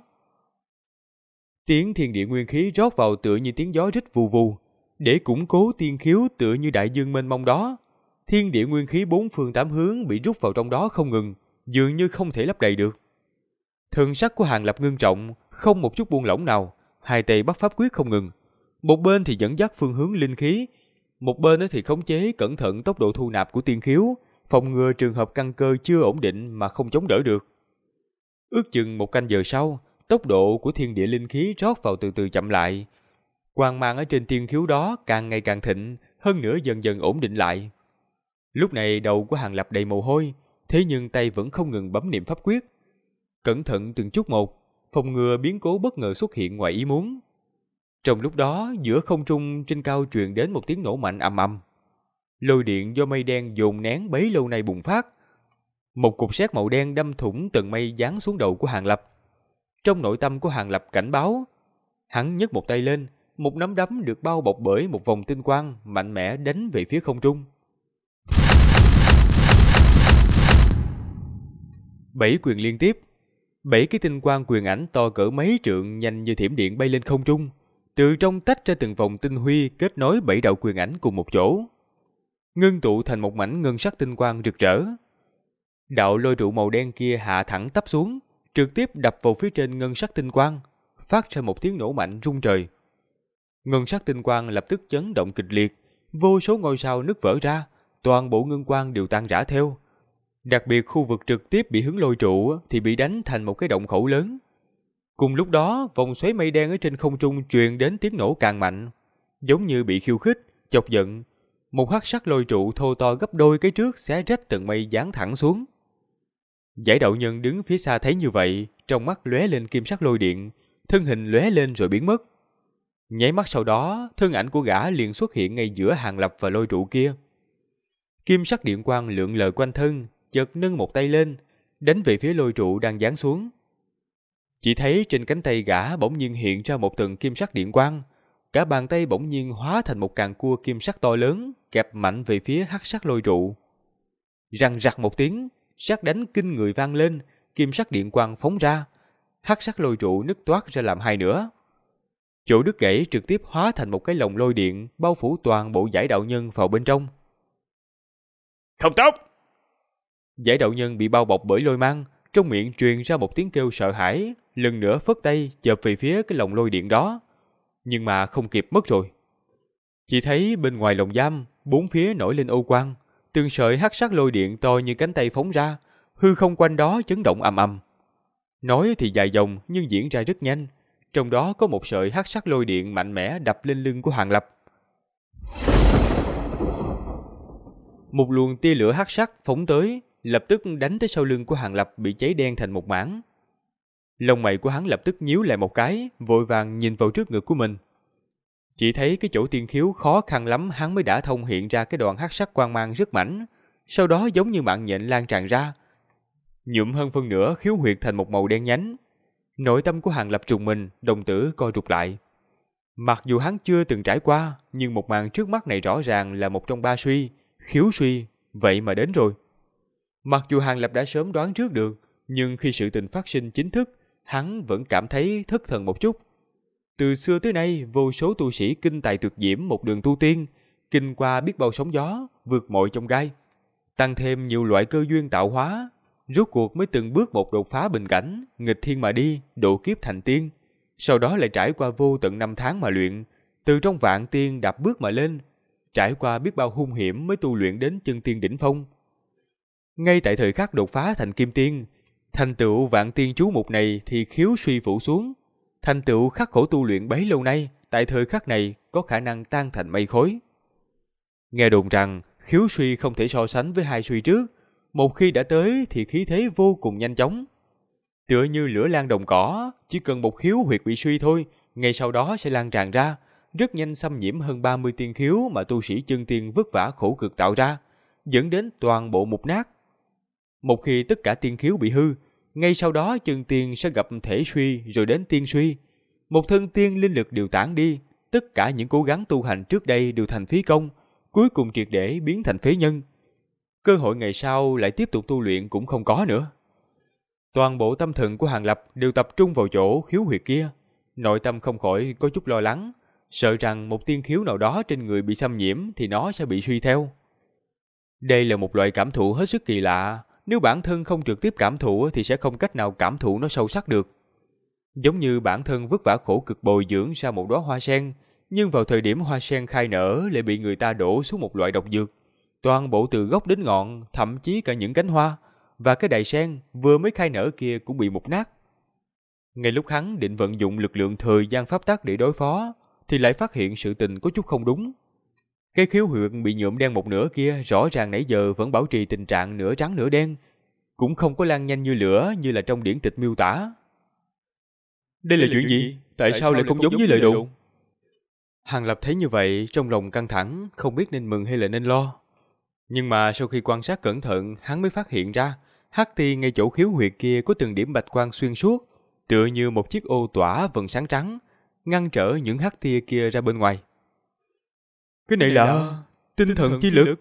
Tiếng thiên địa nguyên khí rót vào tựa như tiếng gió rít vù vù, để củng cố tiên khiếu tựa như đại dương mênh mông đó. Thiên địa nguyên khí 4 phương 8 hướng bị rút vào trong đó không ngừng, dường như không thể lấp đầy được. Thần sắc của Hàng Lập ngưng trọng, không một chút buông lỏng nào, hai tay bắt pháp quyết không ngừng. Một bên thì dẫn dắt phương hướng linh khí, một bên thì khống chế cẩn thận tốc độ thu nạp của tiên khiếu, phòng ngừa trường hợp căn cơ chưa ổn định mà không chống đỡ được. Ước chừng 1 canh giờ sau, tốc độ của thiên địa linh khí rót vào từ từ chậm lại. Quang mang ở trên tiên khiếu đó càng ngày càng thịnh, hơn nữa dần dần ổn định lại. Lúc này đầu của Hàng Lập đầy mồ hôi, thế nhưng tay vẫn không ngừng bấm niệm pháp quyết. Cẩn thận từng chút một, phòng ngừa biến cố bất ngờ xuất hiện ngoài ý muốn. Trong lúc đó, giữa không trung trên cao truyền đến một tiếng nổ mạnh ầm ầm. Lôi điện do mây đen dồn nén bấy lâu nay bùng phát. Một cục sét màu đen đâm thủng tầng mây giáng xuống đầu của Hàng Lập. Trong nội tâm của Hàng Lập cảnh báo, hắn nhấc một tay lên, một nắm đấm được bao bọc bởi một vòng tinh quang mạnh mẽ đánh về phía không trung. 7 quyền liên tiếp, 7 cái tinh quang quyền ảnh to cỡ mấy trượng nhanh như thiểm điện bay lên không trung, từ trong tách ra từng vòng tinh huy kết nối 7 đạo quyền ảnh cùng một chỗ, ngưng tụ thành một mảnh ngân sắc tinh quang rực rỡ. Đạo lôi trụ màu đen kia hạ thẳng tấp xuống, trực tiếp đập vào phía trên ngân sắc tinh quang, phát ra một tiếng nổ mạnh rung trời. Ngân sắc tinh quang lập tức chấn động kịch liệt, vô số ngôi sao nứt vỡ ra, toàn bộ ngân quang đều tan rã theo. Đặc biệt khu vực trực tiếp bị hứng lôi trụ thì bị đánh thành một cái động khẩu lớn. Cùng lúc đó, vòng xoáy mây đen ở trên không trung truyền đến tiếng nổ càng mạnh, giống như bị khiêu khích, chọc giận. Một hắc sắc lôi trụ thô to gấp đôi cái trước xé rách tầng mây giáng thẳng xuống. Giải đạo nhân đứng phía xa thấy như vậy, trong mắt lóe lên kim sắc lôi điện, thân hình lóe lên rồi biến mất. Nháy mắt sau đó, thân ảnh của gã liền xuất hiện ngay giữa Hàng Lập và lôi trụ kia. Kim sắc điện quang lượn lờ quanh thân, chợt nâng một tay lên, đánh về phía lôi trụ đang giáng xuống. Chỉ thấy trên cánh tay gã bỗng nhiên hiện ra một tầng kim sắc điện quang, cả bàn tay bỗng nhiên hóa thành một càng cua kim sắc to lớn, kẹp mạnh về phía hắc sắc lôi trụ. Răng rặc một tiếng, sét đánh kinh người vang lên, kim sắc điện quang phóng ra, hắc sắc lôi trụ nứt toát ra làm hai nửa. Chỗ đứt gãy trực tiếp hóa thành một cái lồng lôi điện bao phủ toàn bộ Giải đạo nhân vào bên trong. Không tốt! Giải đạo nhân bị bao bọc bởi lôi mang, trong miệng truyền ra một tiếng kêu sợ hãi, lần nữa phất tay chộp về phía cái lồng lôi điện đó. Nhưng mà không kịp mất rồi. Chỉ thấy bên ngoài lồng giam, bốn phía nổi lên ô quang, từng sợi hắc sắc lôi điện to như cánh tay phóng ra, hư không quanh đó chấn động ầm ầm. Nói thì dài dòng nhưng diễn ra rất nhanh, trong đó có một sợi hắc sắc lôi điện mạnh mẽ đập lên lưng của Hàng Lập. Một luồng tia lửa hắc sắc phóng tới, lập tức đánh tới sau lưng của Hàng Lập bị cháy đen thành một mảng. Lông mày của hắn lập tức nhíu lại một cái, vội vàng nhìn vào trước ngực của mình. Chỉ thấy cái chỗ tiên khiếu khó khăn lắm hắn mới đã thông hiện ra cái đoạn hắc sắc quang mang rất mảnh, sau đó giống như mạng nhện lan tràn ra, nhuộm hơn phân nửa khiếu huyệt thành một màu đen nhánh. Nội tâm của Hàng Lập trùng mình, đồng tử co rụt lại. Mặc dù hắn chưa từng trải qua, nhưng một màn trước mắt này rõ ràng là một trong ba suy, khiếu suy, vậy mà đến rồi. Mặc dù Hàng Lập đã sớm đoán trước được, nhưng khi sự tình phát sinh chính thức, hắn vẫn cảm thấy thất thần một chút. Từ xưa tới nay, vô số tu sĩ kinh tài tuyệt diễm một đường tu tiên, kinh qua biết bao sóng gió, vượt mọi chông gai, tăng thêm nhiều loại cơ duyên tạo hóa, rốt cuộc mới từng bước một đột phá bình cảnh, nghịch thiên mà đi, độ kiếp thành tiên. Sau đó lại trải qua vô tận năm tháng mà luyện, từ trong vạn tiên đạp bước mà lên, trải qua biết bao hung hiểm mới tu luyện đến chân tiên đỉnh phong. Ngay tại thời khắc đột phá thành kim tiên, thành tựu vạn tiên chú mục này thì khiếu suy phủ xuống. Thành tựu khắc khổ tu luyện bấy lâu nay, tại thời khắc này có khả năng tan thành mây khói. Nghe đồn rằng khiếu suy không thể so sánh với hai suy trước, một khi đã tới thì khí thế vô cùng nhanh chóng. Tựa như lửa lan đồng cỏ, chỉ cần một khiếu huyệt bị suy thôi, ngay sau đó sẽ lan tràn ra, rất nhanh xâm nhiễm hơn 30 tiên khiếu mà tu sĩ chân tiên vất vả khổ cực tạo ra, dẫn đến toàn bộ mục nát. Một khi tất cả tiên khiếu bị hư, ngay sau đó chân tiên sẽ gặp thể suy rồi đến tiên suy. Một thân tiên linh lực đều tản đi, tất cả những cố gắng tu hành trước đây đều thành phí công, cuối cùng triệt để biến thành phế nhân. Cơ hội ngày sau lại tiếp tục tu luyện cũng không có nữa. Toàn bộ tâm thần của Hàng Lập đều tập trung vào chỗ khiếu huyệt kia, nội tâm không khỏi có chút lo lắng, sợ rằng một tiên khiếu nào đó trên người bị xâm nhiễm thì nó sẽ bị suy theo. Đây là một loại cảm thụ hết sức kỳ lạ, nếu bản thân không trực tiếp cảm thụ thì sẽ không cách nào cảm thụ nó sâu sắc được. Giống như bản thân vất vả khổ cực bồi dưỡng ra một đóa hoa sen, nhưng vào thời điểm hoa sen khai nở lại bị người ta đổ xuống một loại độc dược. Toàn bộ từ gốc đến ngọn, thậm chí cả những cánh hoa và cái đài sen vừa mới khai nở kia cũng bị mục nát. Ngay lúc hắn định vận dụng lực lượng thời gian pháp tắc để đối phó, thì lại phát hiện sự tình có chút không đúng. Cái khiếu huyệt bị nhuộm đen một nửa kia rõ ràng nãy giờ vẫn bảo trì tình trạng nửa trắng nửa đen, cũng không có lan nhanh như lửa như là trong điển tịch miêu tả. Đây là chuyện gì? Tại sao lại không giống với lời đồn? Hàng Lập thấy như vậy, trong lòng căng thẳng, không biết nên mừng hay là nên lo. Nhưng mà sau khi quan sát cẩn thận, hắn mới phát hiện ra, hắc ti ngay chỗ khiếu huyệt kia có từng điểm bạch quang xuyên suốt, tựa như một chiếc ô tỏa vầng sáng trắng, ngăn trở những hắc tia kia ra bên ngoài. Cái này là tinh thần chi lực.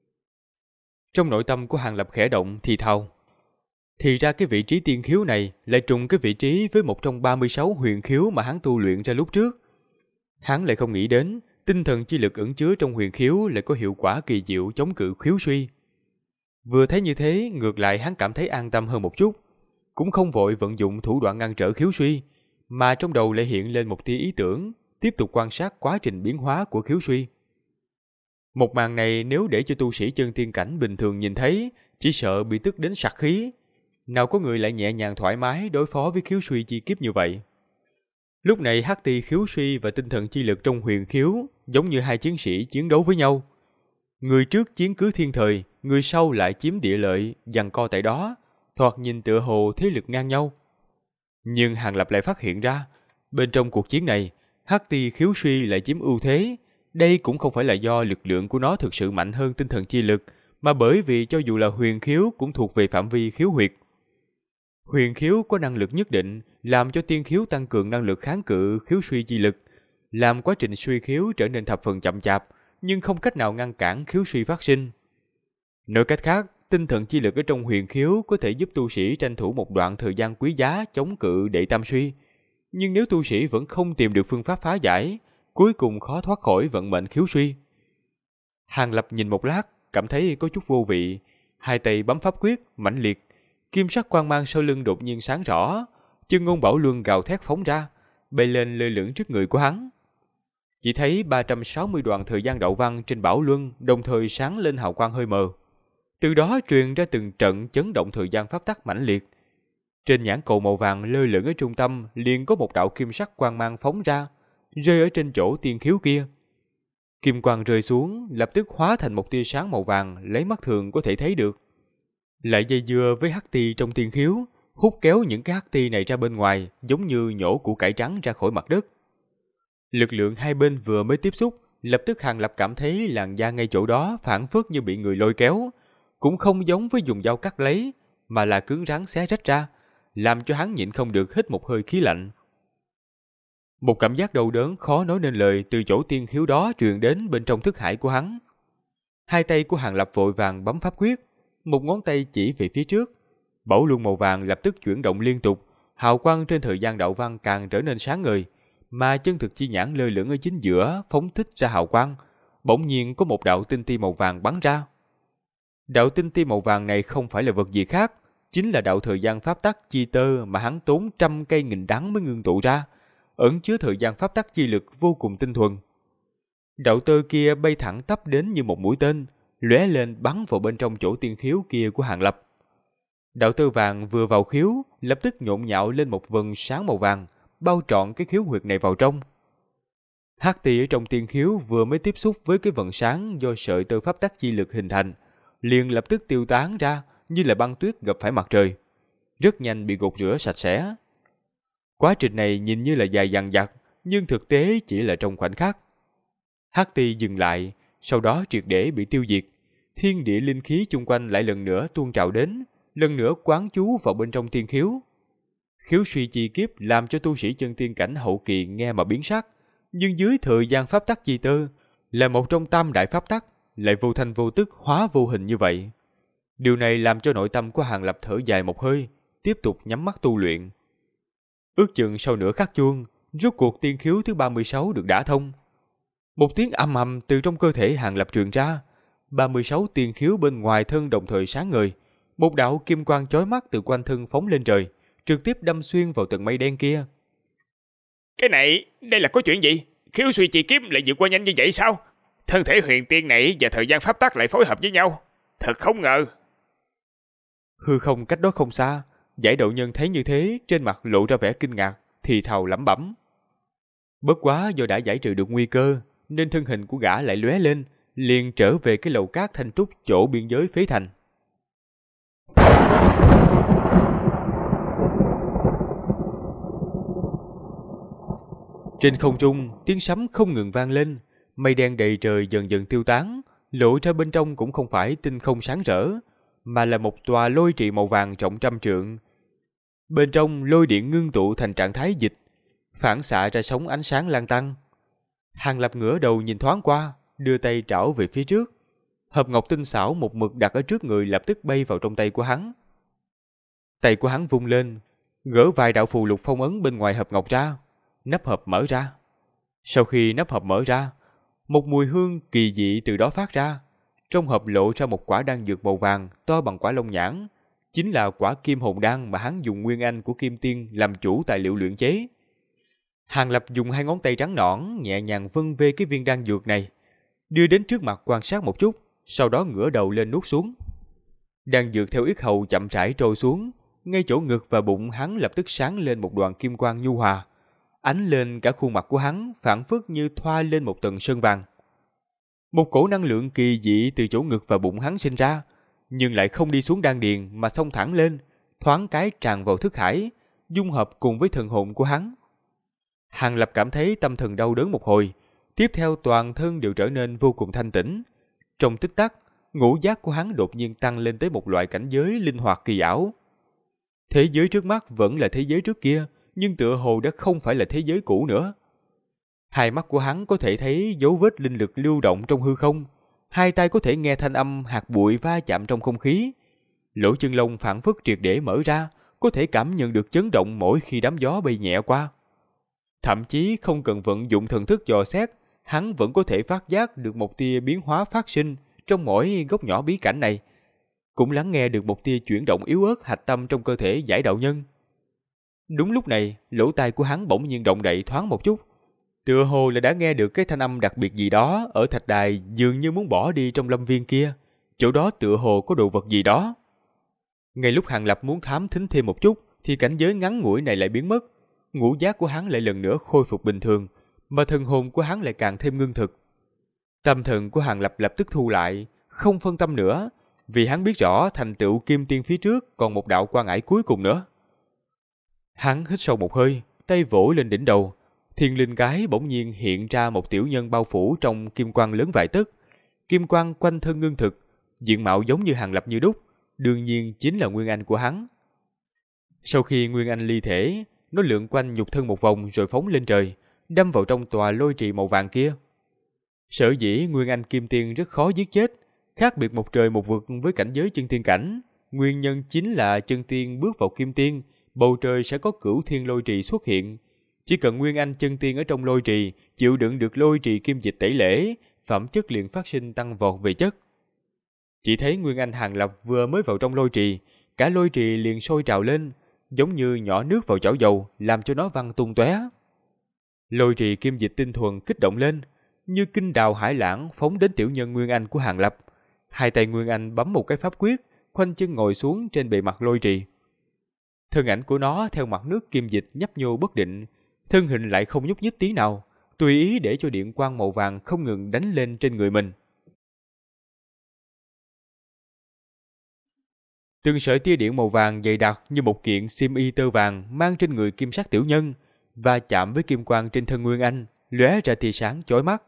Trong nội tâm của Hàng Lập khẽ động thì thào. Thì ra cái vị trí tiên khiếu này lại trùng cái vị trí với một trong 36 huyền khiếu mà hắn tu luyện ra lúc trước. Hắn lại không nghĩ đến tinh thần chi lực ẩn chứa trong huyền khiếu lại có hiệu quả kỳ diệu chống cự khiếu suy. Vừa thấy như thế, ngược lại hắn cảm thấy an tâm hơn một chút, cũng không vội vận dụng thủ đoạn ngăn trở khiếu suy, mà trong đầu lại hiện lên một tia ý tưởng, tiếp tục quan sát quá trình biến hóa của khiếu suy. Một màn này nếu để cho tu sĩ chân tiên cảnh bình thường nhìn thấy, chỉ sợ bị tức đến sặc khí. Nào có người lại nhẹ nhàng thoải mái đối phó với khiếu suy chi kiếp như vậy. Lúc này hắc ti khiếu suy và tinh thần chi lực trong huyền khiếu giống như hai chiến sĩ chiến đấu với nhau. Người trước chiếm cứ thiên thời, người sau lại chiếm địa lợi, giằng co tại đó, thoạt nhìn tựa hồ thế lực ngang nhau. Nhưng Hàng Lập lại phát hiện ra, bên trong cuộc chiến này, hắc ti khiếu suy lại chiếm ưu thế. Đây cũng không phải là do lực lượng của nó thực sự mạnh hơn tinh thần chi lực, mà bởi vì cho dù là huyền khiếu cũng thuộc về phạm vi khiếu huyệt. Huyền khiếu có năng lực nhất định, làm cho tiên khiếu tăng cường năng lực kháng cự khiếu suy chi lực, làm quá trình suy khiếu trở nên thập phần chậm chạp, nhưng không cách nào ngăn cản khiếu suy phát sinh. Nói cách khác, tinh thần chi lực ở trong huyền khiếu có thể giúp tu sĩ tranh thủ một đoạn thời gian quý giá chống cự đệ tam suy. Nhưng nếu tu sĩ vẫn không tìm được phương pháp phá giải, cuối cùng khó thoát khỏi vận mệnh khiếu suy. Hàng Lập nhìn một lát, cảm thấy có chút vô vị, hai tay bấm pháp quyết, mãnh liệt, kim sắc quang mang sau lưng đột nhiên sáng rõ, chân ngôn bảo luân gào thét phóng ra, bay lên lơ lửng trước người của hắn. Chỉ thấy 360 đoạn thời gian đạo văn trên bảo luân đồng thời sáng lên hào quang hơi mờ. Từ đó truyền ra từng trận chấn động thời gian pháp tắc mãnh liệt. Trên nhãn cầu màu vàng lơ lửng ở trung tâm liền có một đạo kim sắc quang mang phóng ra, rơi ở trên chỗ tiên khiếu kia. Kim quang rơi xuống, lập tức hóa thành một tia sáng màu vàng lấy mắt thường có thể thấy được. Lại dây dưa với hắc ti trong tiên khiếu, hút kéo những cái hắc ti này ra bên ngoài, giống như nhổ củ cải trắng ra khỏi mặt đất. Lực lượng hai bên vừa mới tiếp xúc, lập tức Hàng Lập cảm thấy làn da ngay chỗ đó phảng phất như bị người lôi kéo, cũng không giống với dùng dao cắt lấy, mà là cứng rắn xé rách ra, làm cho hắn nhịn không được hít một hơi khí lạnh. Một cảm giác đau đớn khó nói nên lời từ chỗ tiên khiếu đó truyền đến bên trong thức hải của hắn. Hai tay của Hàng Lập vội vàng bấm pháp quyết, một ngón tay chỉ về phía trước. Bảo luân màu vàng lập tức chuyển động liên tục, hào quang trên thời gian đạo văn càng trở nên sáng ngời, mà chân thực chi nhãn lơ lửng ở chính giữa phóng thích ra hào quang. Bỗng nhiên có một đạo tinh ti màu vàng bắn ra. Đạo tinh ti màu vàng này không phải là vật gì khác, chính là đạo thời gian pháp tắc chi tơ mà hắn tốn trăm cây nghìn đắng mới ngưng tụ ra, ẩn chứa thời gian pháp tắc chi lực vô cùng tinh thuần. Đạo tơ kia bay thẳng tắp đến như một mũi tên, lóe lên bắn vào bên trong chỗ tiên khiếu kia của Hàng Lập. Đạo tơ vàng vừa vào khiếu, lập tức nhộn nhạo lên một vầng sáng màu vàng, bao trọn cái khiếu huyệt này vào trong. Hắc ti ở trong tiên khiếu vừa mới tiếp xúc với cái vầng sáng do sợi tơ pháp tắc chi lực hình thành, liền lập tức tiêu tán ra như là băng tuyết gặp phải mặt trời, rất nhanh bị gột rửa sạch sẽ. Quá trình này nhìn như là dài dằng dặc, nhưng thực tế chỉ là trong khoảnh khắc. Hắc ti dừng lại, sau đó triệt để bị tiêu diệt. Thiên địa linh khí chung quanh lại lần nữa tuôn trào đến, lần nữa quán chú vào bên trong tiên khiếu. Khiếu suy chi kiếp làm cho tu sĩ chân tiên cảnh hậu kỳ nghe mà biến sắc, nhưng dưới thời gian pháp tắc chi tơ, là một trong tam đại pháp tắc, lại vô thanh vô tức hóa vô hình như vậy. Điều này làm cho nội tâm của Hàng Lập thở dài một hơi, tiếp tục nhắm mắt tu luyện. Ước chừng sau nửa khắc chuông, rốt cuộc tiên khiếu thứ 36 được đả thông. Một tiếng ầm ầm từ trong cơ thể Hàng Lập truyền ra, 36 tiên khiếu bên ngoài thân đồng thời sáng ngời, một đạo kim quang chói mắt từ quanh thân phóng lên trời, trực tiếp đâm xuyên vào tầng mây đen kia. Cái này, đây là có chuyện gì? Khiếu suy chi kiếp lại vượt qua nhanh như vậy sao? Thân thể huyền tiên này và thời gian pháp tắc lại phối hợp với nhau. Thật không ngờ. Hư không cách đó không xa, Giải Đậu Nhân thấy như thế, trên mặt lộ ra vẻ kinh ngạc, thì thào lẩm bẩm. Bất quá do đã giải trừ được nguy cơ, nên thân hình của gã lại lóe lên, liền trở về cái lầu cát thanh trúc chỗ biên giới phế thành. Trên không trung, tiếng sấm không ngừng vang lên, mây đen đầy trời dần dần tiêu tán, lộ ra bên trong cũng không phải tinh không sáng rỡ, mà là một tòa lôi trì màu vàng trọng trăm trượng. Bên trong lôi điện ngưng tụ thành trạng thái dịch, phản xạ ra sóng ánh sáng lan tăng. Hàng Lập ngửa đầu nhìn thoáng qua, đưa tay trảo về phía trước. Hộp ngọc tinh xảo một mực đặt ở trước người lập tức bay vào trong tay của hắn. Tay của hắn vung lên, gỡ vài đạo phù lục phong ấn bên ngoài hộp ngọc ra. Nắp hộp mở ra. Sau khi nắp hộp mở ra, một mùi hương kỳ dị từ đó phát ra. Trong hộp lộ ra một quả đan dược màu vàng to bằng quả lông nhãn, chính là quả kim hồn đan mà hắn dùng nguyên anh của Kim Tiên làm chủ tài liệu luyện chế. Hàng Lập dùng hai ngón tay trắng nõn nhẹ nhàng vân vê cái viên đan dược này, đưa đến trước mặt quan sát một chút, sau đó ngửa đầu lên nuốt xuống. Đan dược theo yết hầu chậm rãi trôi xuống, ngay chỗ ngực và bụng hắn lập tức sáng lên một đoàn kim quang nhu hòa, ánh lên cả khuôn mặt của hắn, phảng phất như thoa lên một tầng sơn vàng. Một cổ năng lượng kỳ dị từ chỗ ngực và bụng hắn sinh ra, nhưng lại không đi xuống đan điền mà xông thẳng lên, thoáng cái tràn vào thức hải, dung hợp cùng với thần hồn của hắn. Hàng Lập cảm thấy tâm thần đau đớn một hồi, tiếp theo toàn thân đều trở nên vô cùng thanh tĩnh. Trong tích tắc, ngũ giác của hắn đột nhiên tăng lên tới một loại cảnh giới linh hoạt kỳ ảo. Thế giới trước mắt vẫn là thế giới trước kia, nhưng tựa hồ đã không phải là thế giới cũ nữa. Hai mắt của hắn có thể thấy dấu vết linh lực lưu động trong hư không, hai tay có thể nghe thanh âm hạt bụi va chạm trong không khí. Lỗ chân lông phảng phất triệt để mở ra, có thể cảm nhận được chấn động mỗi khi đám gió bay nhẹ qua. Thậm chí không cần vận dụng thần thức dò xét, hắn vẫn có thể phát giác được một tia biến hóa phát sinh trong mỗi góc nhỏ bí cảnh này. Cũng lắng nghe được một tia chuyển động yếu ớt hạch tâm trong cơ thể Giải Đạo Nhân. Đúng lúc này, lỗ tai của hắn bỗng nhiên động đậy thoáng một chút. Tựa hồ là đã nghe được cái thanh âm đặc biệt gì đó ở thạch đài dường như muốn bỏ đi trong lâm viên kia. Chỗ đó tựa hồ có đồ vật gì đó. Ngay lúc Hàng Lập muốn thám thính thêm một chút, thì cảnh giới ngắn ngủi này lại biến mất. Ngũ giác của hắn lại lần nữa khôi phục bình thường, mà thần hồn của hắn lại càng thêm ngưng thực. Tâm thần của Hàng Lập lập tức thu lại, không phân tâm nữa, vì hắn biết rõ thành tựu kim tiên phía trước còn một đạo quan ải cuối cùng nữa. Hắn hít sâu một hơi, tay vỗ lên đỉnh đầu, thiên linh cái bỗng nhiên hiện ra một tiểu nhân bao phủ trong kim quang lớn vài tấc. Kim quang quanh thân ngưng thực, diện mạo giống như Hàng Lập như đúc, đương nhiên chính là nguyên anh của hắn. Sau khi nguyên anh ly thể, nó lượn quanh nhục thân một vòng rồi phóng lên trời, đâm vào trong tòa lôi trì màu vàng kia. Sở dĩ nguyên anh kim tiên rất khó giết chết, khác biệt một trời một vực với cảnh giới chân tiên cảnh, nguyên nhân chính là chân tiên bước vào kim tiên, bầu trời sẽ có cửu thiên lôi trì xuất hiện. Chỉ cần nguyên anh chân tiên ở trong lôi trì chịu đựng được lôi trì kim dịch tẩy lễ, phẩm chất liền phát sinh tăng vọt về chất. Chỉ thấy nguyên anh Hàng Lập vừa mới vào trong lôi trì, cả lôi trì liền sôi trào lên, giống như nhỏ nước vào chảo dầu, làm cho nó văng tung tóe. Lôi trì kim dịch tinh thuần kích động lên, như kinh đào hải lãng phóng đến tiểu nhân nguyên anh của Hàng Lập. Hai tay nguyên anh bấm một cái pháp quyết, khoanh chân ngồi xuống trên bề mặt lôi trì. Thân ảnh của nó theo mặt nước kim dịch nhấp nhô bất định, thân hình lại không nhúc nhích tí nào, tùy ý để cho điện quang màu vàng không ngừng đánh lên trên người mình. Từng sợi tia điện màu vàng dày đặc như một kiện xiêm y tơ vàng mang trên người kim sắc tiểu nhân, và chạm với kim quang trên thân nguyên anh, lóe ra tia sáng chói mắt.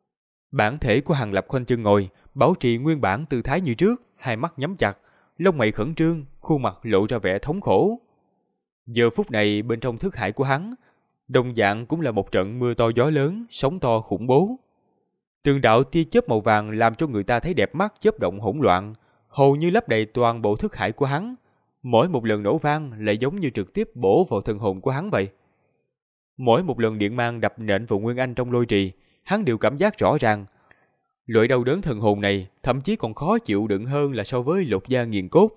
Bản thể của Hàng Lập khoanh chân ngồi, bảo trì nguyên bản tư thái như trước, hai mắt nhắm chặt, lông mày khẩn trương, khuôn mặt lộ ra vẻ thống khổ. Giờ phút này bên trong thức hải của hắn, đồng dạng cũng là một trận mưa to gió lớn, sóng to khủng bố. Từng đạo tia chớp màu vàng làm cho người ta thấy đẹp mắt chớp động hỗn loạn, hầu như lấp đầy toàn bộ thức hải của hắn. Mỗi một lần nổ vang lại giống như trực tiếp bổ vào thần hồn của hắn vậy. Mỗi một lần điện mang đập nện vào nguyên anh trong lôi trì, hắn đều cảm giác rõ ràng. Loại đau đớn thần hồn này thậm chí còn khó chịu đựng hơn là so với lột da nghiền cốt.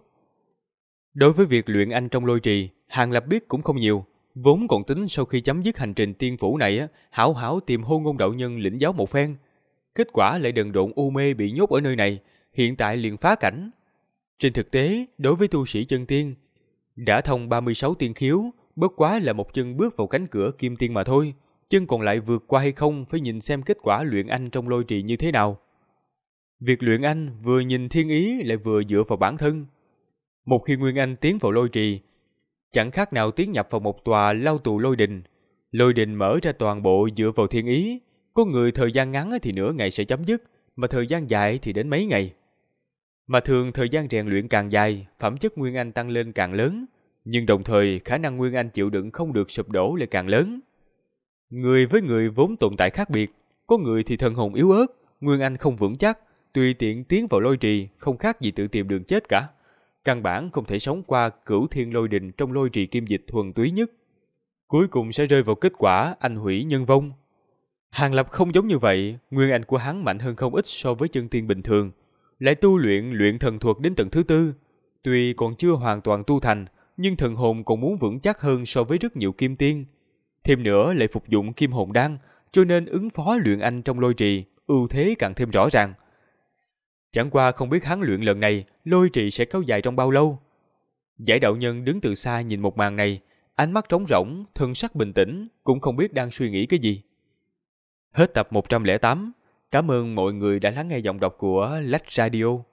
Đối với việc luyện anh trong lôi trì, Hàng Lập biết cũng không nhiều, vốn còn tính sau khi chấm dứt hành trình tiên phủ này hảo hảo tìm Hôn Ngôn đạo nhân lĩnh giáo một phen. Kết quả lại đần độn u mê bị nhốt ở nơi này, hiện tại liền phá cảnh. Trên thực tế, đối với tu sĩ chân tiên, đã thông 36 tiên khiếu, bất quá là một chân bước vào cánh cửa kim tiên mà thôi, chân còn lại vượt qua hay không phải nhìn xem kết quả luyện anh trong lôi trì như thế nào. Việc luyện anh vừa nhìn thiên ý lại vừa dựa vào bản thân. Một khi nguyên anh tiến vào lôi trì, chẳng khác nào tiến nhập vào một tòa lao tù lôi đình. Lôi đình mở ra toàn bộ dựa vào thiên ý, có người thời gian ngắn thì nửa ngày sẽ chấm dứt, mà thời gian dài thì đến mấy ngày. Mà thường thời gian rèn luyện càng dài, phẩm chất nguyên anh tăng lên càng lớn, nhưng đồng thời khả năng nguyên anh chịu đựng không được sụp đổ lại càng lớn. Người với người vốn tồn tại khác biệt, có người thì thần hồn yếu ớt, nguyên anh không vững chắc, tùy tiện tiến vào lôi trì không khác gì tự tìm đường chết cả. Căn bản không thể sống qua cửu thiên lôi đình trong lôi trì kim dịch thuần túy nhất. Cuối cùng sẽ rơi vào kết quả anh hủy nhân vong. Hàng Lập không giống như vậy, nguyên anh của hắn mạnh hơn không ít so với chân tiên bình thường, lại tu luyện thần thuật đến tầng thứ 4. Tuy còn chưa hoàn toàn tu thành, nhưng thần hồn còn muốn vững chắc hơn so với rất nhiều kim tiên. Thêm nữa lại phục dụng kim hồn đan, cho nên ứng phó luyện anh trong lôi trì, ưu thế càng thêm rõ ràng. Chẳng qua không biết hắn luyện lần này, lôi trì sẽ kéo dài trong bao lâu. Giải đạo nhân đứng từ xa nhìn một màn này, ánh mắt trống rỗng, thân sắc bình tĩnh, cũng không biết đang suy nghĩ cái gì. Hết tập 108. Cảm ơn mọi người đã lắng nghe giọng đọc của Lách Radio.